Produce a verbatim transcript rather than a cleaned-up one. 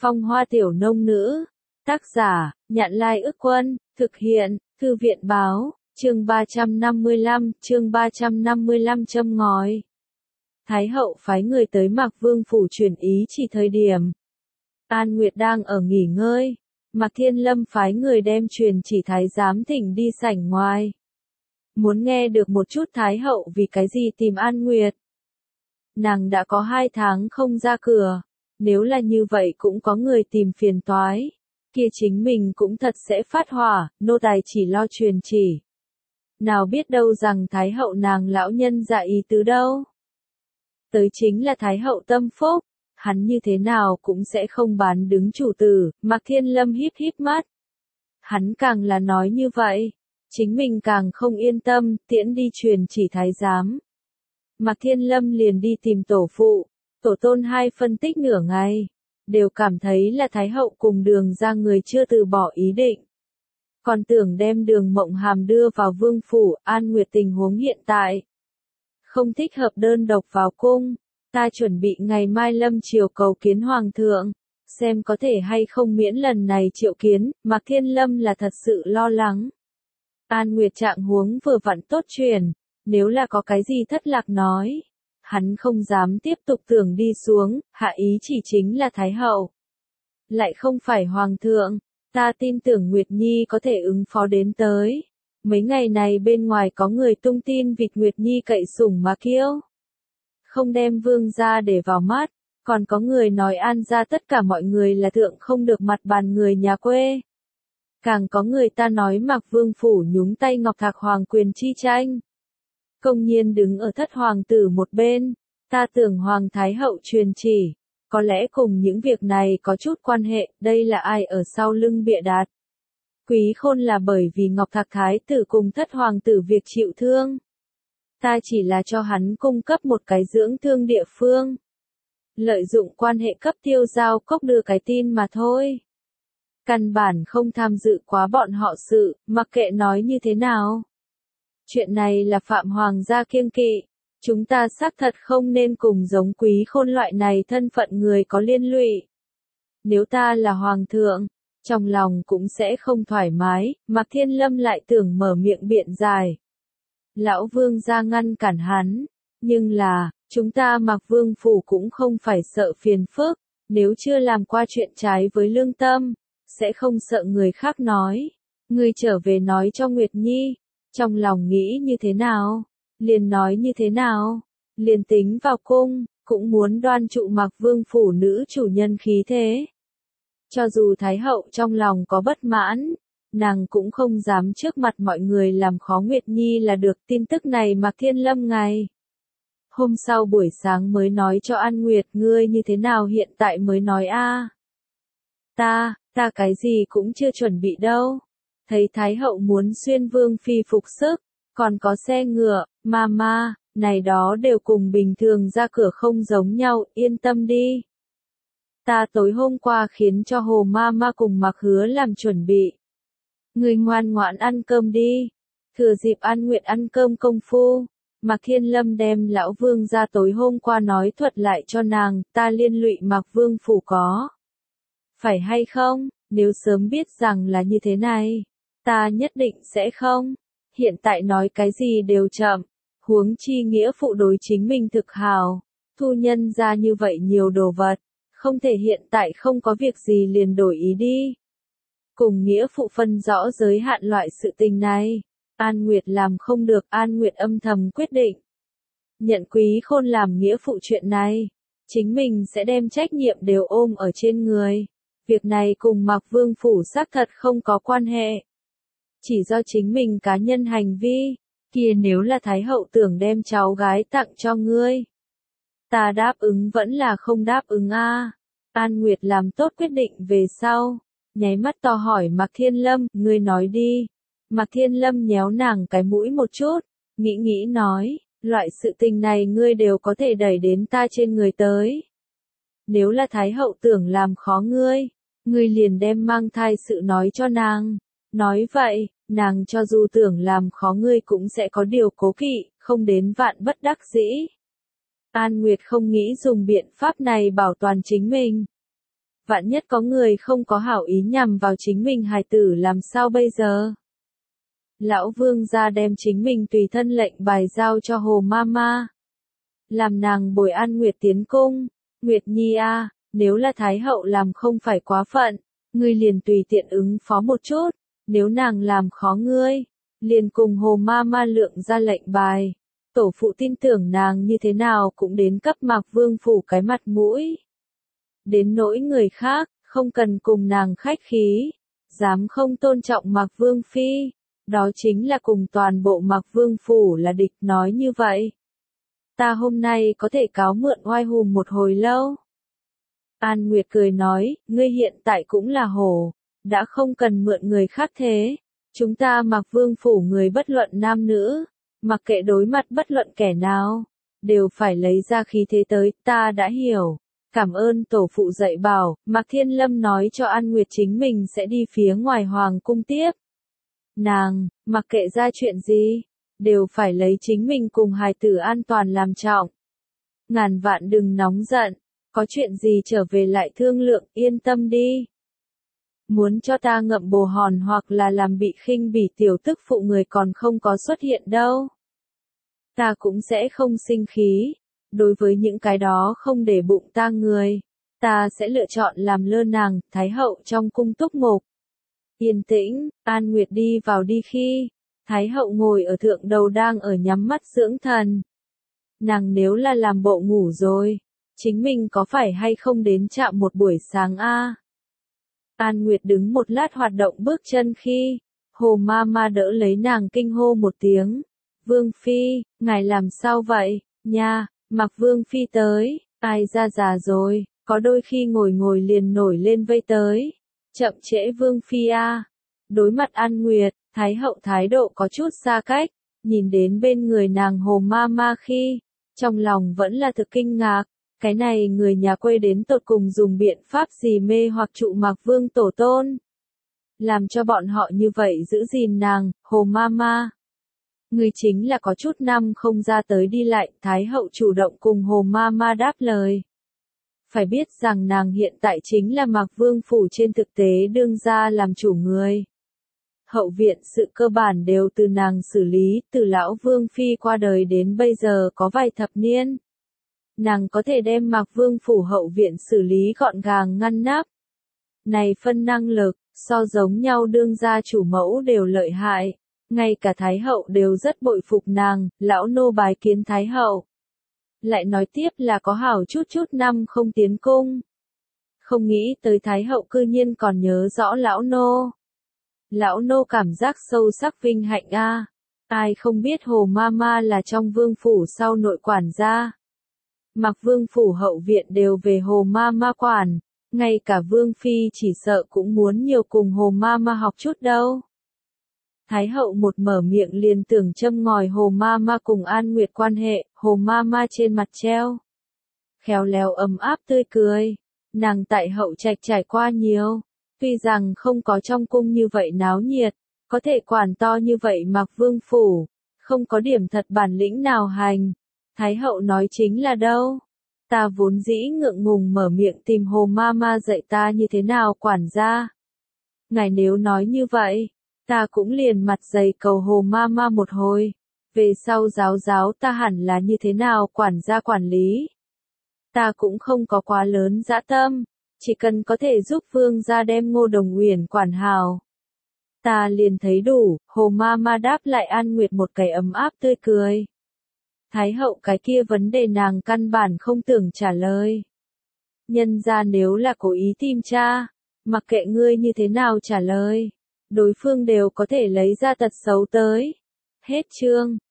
Phong hoa tiểu nông nữ. Tác giả, Nhạn Lai Ức Quân, thực hiện, Thư viện Báo, chương ba trăm năm mươi lăm, chương ba trăm năm mươi lăm châm ngòi. Thái hậu phái người tới Mạc Vương phủ truyền ý chỉ thời điểm. An Nguyệt đang ở nghỉ ngơi. Mạc Thiên Lâm phái người đem truyền chỉ thái giám thỉnh đi sảnh ngoài. Muốn nghe được một chút Thái hậu vì cái gì tìm An Nguyệt. Nàng đã có hai tháng không ra cửa. Nếu là như vậy cũng có người tìm phiền toái. Kia chính mình cũng thật sẽ phát hỏa, nô tài chỉ lo truyền chỉ. Nào biết đâu rằng Thái hậu nàng lão nhân dạ ý tứ đâu. Tới chính là Thái hậu tâm phúc, hắn như thế nào cũng sẽ không bán đứng chủ tử, Mạc Thiên Lâm híp híp mắt. Hắn càng là nói như vậy, chính mình càng không yên tâm, tiễn đi truyền chỉ thái giám. Mạc Thiên Lâm liền đi tìm tổ phụ, tổ tôn hai phân tích nửa ngày, đều cảm thấy là Thái hậu cùng Đường ra người chưa từ bỏ ý định. Còn tưởng đem Đường Mộng Hàm đưa vào vương phủ, An Nguyệt tình huống hiện tại. Không thích hợp đơn độc vào cung, ta chuẩn bị ngày mai lâm triều cầu kiến hoàng thượng, xem có thể hay không miễn lần này triệu kiến, Mạc Thiên Lâm là thật sự lo lắng. An Nguyệt trạng huống vừa vặn tốt truyền, nếu là có cái gì thất lạc nói, hắn không dám tiếp tục tưởng đi xuống, hạ ý chỉ chính là Thái hậu. Lại không phải hoàng thượng, ta tin tưởng Nguyệt Nhi có thể ứng phó đến tới. Mấy ngày này bên ngoài có người tung tin vịt Nguyệt Nhi cậy sủng mà kiêu. Không đem vương gia để vào mắt, còn có người nói An gia tất cả mọi người là thượng không được mặt bàn người nhà quê. Càng có người ta nói Mạc Vương phủ nhúng tay Ngọc Thạc hoàng quyền chi tranh. Công nhiên đứng ở thất hoàng tử một bên, ta tưởng hoàng thái hậu truyền chỉ, có lẽ cùng những việc này có chút quan hệ, đây là ai ở sau lưng bịa đặt. Quý Khôn là bởi vì Ngọc Thạc thái tử cùng thất hoàng tử việc chịu thương. Ta chỉ là cho hắn cung cấp một cái dưỡng thương địa phương. Lợi dụng quan hệ cấp tiêu giao cốc đưa cái tin mà thôi. Căn bản không tham dự quá bọn họ sự, mặc kệ nói như thế nào. Chuyện này là phạm hoàng gia kiêng kỵ. Chúng ta xác thật không nên cùng giống Quý Khôn loại này thân phận người có liên lụy. Nếu ta là hoàng thượng, trong lòng cũng sẽ không thoải mái, Mạc Thiên Lâm lại tưởng mở miệng biện giải. Lão vương ra ngăn cản hắn, nhưng là, chúng ta Mạc Vương phủ cũng không phải sợ phiền phức, nếu chưa làm qua chuyện trái với lương tâm, sẽ không sợ người khác nói. Ngươi trở về nói cho Nguyệt Nhi, trong lòng nghĩ như thế nào, liền nói như thế nào, liền tính vào cung, cũng muốn đoan trụ Mạc Vương phủ nữ chủ nhân khí thế. Cho dù Thái hậu trong lòng có bất mãn, nàng cũng không dám trước mặt mọi người làm khó Nguyệt Nhi là được. Tin tức này Mạc Thiên Lâm ngày hôm sau buổi sáng mới nói cho An Nguyệt, ngươi như thế nào hiện tại mới nói a? Ta, ta cái gì cũng chưa chuẩn bị đâu. Thấy Thái hậu muốn xuyên vương phi phục sức, còn có xe ngựa, mama, này đó đều cùng bình thường ra cửa không giống nhau, yên tâm đi. Ta tối hôm qua khiến cho Hồ Mama cùng Mạc Hứa làm chuẩn bị. Người ngoan ngoãn ăn cơm đi. Thừa dịp An Nguyệt ăn cơm công phu, Mạc Thiên Lâm đem lão vương ra tối hôm qua nói thuật lại cho nàng, ta liên lụy Mạc Vương phủ có. Phải hay không, nếu sớm biết rằng là như thế này, ta nhất định sẽ không. Hiện tại nói cái gì đều chậm, huống chi nghĩa phụ đối chính mình thực hào, thu nhân ra như vậy nhiều đồ vật. Không thể hiện tại không có việc gì liền đổi ý đi. Cùng nghĩa phụ phân rõ giới hạn loại sự tình này. An Nguyệt làm không được, An Nguyệt âm thầm quyết định. Nhận Quý Khôn làm nghĩa phụ chuyện này. Chính mình sẽ đem trách nhiệm đều ôm ở trên người. Việc này cùng Mạc Vương phủ xác thật không có quan hệ. Chỉ do chính mình cá nhân hành vi. Kia nếu là Thái hậu tưởng đem cháu gái tặng cho ngươi. Ta đáp ứng vẫn là không đáp ứng a. À. An Nguyệt làm tốt quyết định về sau, nháy mắt to hỏi Mạc Thiên Lâm, ngươi nói đi. Mạc Thiên Lâm nhéo nàng cái mũi một chút, nghĩ nghĩ nói, loại sự tình này ngươi đều có thể đẩy đến ta trên người tới. Nếu là Thái hậu tưởng làm khó ngươi, ngươi liền đem mang thai sự nói cho nàng. Nói vậy, nàng cho dù tưởng làm khó ngươi cũng sẽ có điều cố kỵ, không đến vạn bất đắc dĩ. An Nguyệt không nghĩ dùng biện pháp này bảo toàn chính mình. Vạn nhất có người không có hảo ý nhằm vào chính mình hài tử làm sao bây giờ? Lão vương gia đem chính mình tùy thân lệnh bài giao cho Hồ Mama. Làm nàng bồi An Nguyệt tiến cung. Nguyệt Nhi a, nếu là Thái hậu làm không phải quá phận, ngươi liền tùy tiện ứng phó một chút, nếu nàng làm khó ngươi, liền cùng Hồ Mama lượng ra lệnh bài. Tổ phụ tin tưởng nàng như thế nào cũng đến cấp Mạc Vương phủ cái mặt mũi. Đến nỗi người khác, không cần cùng nàng khách khí, dám không tôn trọng Mạc Vương phi, đó chính là cùng toàn bộ Mạc Vương phủ là địch, nói như vậy. Ta hôm nay có thể cáo mượn oai hùng một hồi lâu. An Nguyệt cười nói, ngươi hiện tại cũng là hổ, đã không cần mượn người khác thế. Chúng ta Mạc Vương phủ người bất luận nam nữ, mặc kệ đối mặt bất luận kẻ nào, đều phải lấy ra khí thế tới, ta đã hiểu. Cảm ơn tổ phụ dạy bảo, Mạc Thiên Lâm nói cho An Nguyệt chính mình sẽ đi phía ngoài hoàng cung tiếp. Nàng, mặc kệ ra chuyện gì, đều phải lấy chính mình cùng hài tử an toàn làm trọng. Ngàn vạn đừng nóng giận, có chuyện gì trở về lại thương lượng, yên tâm đi. Muốn cho ta ngậm bồ hòn hoặc là làm bị khinh bỉ tiểu tức phụ người còn không có xuất hiện đâu. Ta cũng sẽ không sinh khí. Đối với những cái đó không để bụng ta người, ta sẽ lựa chọn làm lơ nàng, Thái hậu trong cung túc mục. Yên tĩnh, An Nguyệt đi vào đi khi, Thái hậu ngồi ở thượng đầu đang ở nhắm mắt dưỡng thần. Nàng nếu là làm bộ ngủ rồi, chính mình có phải hay không đến chạm một buổi sáng a? An Nguyệt đứng một lát hoạt động bước chân khi, Hồ Mama đỡ lấy nàng kinh hô một tiếng. Vương phi, ngài làm sao vậy, nha? Mạc Vương phi tới, ai ra già rồi, có đôi khi ngồi ngồi liền nổi lên vây tới. Chậm trễ Vương phi a. Đối mặt An Nguyệt, Thái hậu thái độ có chút xa cách, nhìn đến bên người nàng Hồ Mama khi, trong lòng vẫn là thực kinh ngạc, cái này người nhà quê đến tột cùng dùng biện pháp gì mê hoặc trụ Mạc Vương tổ tôn. Làm cho bọn họ như vậy giữ gìn nàng, Hồ Mama. Người chính là có chút năm không ra tới đi lại, Thái hậu chủ động cùng Hồ Mama đáp lời. Phải biết rằng nàng hiện tại chính là Mạc Vương phủ trên thực tế đương ra làm chủ người. Hậu viện sự cơ bản đều từ nàng xử lý, từ lão Vương phi qua đời đến bây giờ có vài thập niên. Nàng có thể đem Mạc Vương phủ hậu viện xử lý gọn gàng ngăn nắp. Này phân năng lực, so giống nhau đương gia chủ mẫu đều lợi hại. Ngay cả Thái hậu đều rất bội phục nàng, lão nô bái kiến Thái hậu. Lại nói tiếp là có hảo chút chút năm không tiến cung. Không nghĩ tới Thái hậu cư nhiên còn nhớ rõ lão nô. Lão nô cảm giác sâu sắc vinh hạnh a. Ai không biết Hồ Mama là trong vương phủ sau nội quản gia. Mặc vương phủ hậu viện đều về Hồ Mama quản, ngay cả vương phi chỉ sợ cũng muốn nhiều cùng Hồ Mama học chút đâu. Thái hậu một mở miệng liền tưởng châm ngòi Hồ Mama cùng An Nguyệt quan hệ, Hồ Mama trên mặt treo. Khéo léo ấm áp tươi cười, nàng tại hậu trạch trải qua nhiều, tuy rằng không có trong cung như vậy náo nhiệt, có thể quản to như vậy Mạc Vương phủ, không có điểm thật bản lĩnh nào hành. Thái hậu nói chính là đâu? Ta vốn dĩ ngượng ngùng mở miệng tìm Hồ Mama dạy ta như thế nào quản gia. Ngài nếu nói như vậy, ta cũng liền mặt dày cầu Hồ Mama một hồi, về sau giáo giáo ta hẳn là như thế nào quản gia quản lý. Ta cũng không có quá lớn dã tâm, chỉ cần có thể giúp vương gia đem Ngô Đồng Uyển quản hào. Ta liền thấy đủ, Hồ Mama đáp lại An Nguyệt một cái ấm áp tươi cười. Thái hậu cái kia vấn đề nàng căn bản không tưởng trả lời. Nhân ra nếu là cố ý tìm tra, mặc kệ ngươi như thế nào trả lời, đối phương đều có thể lấy ra tật xấu tới. Hết chương.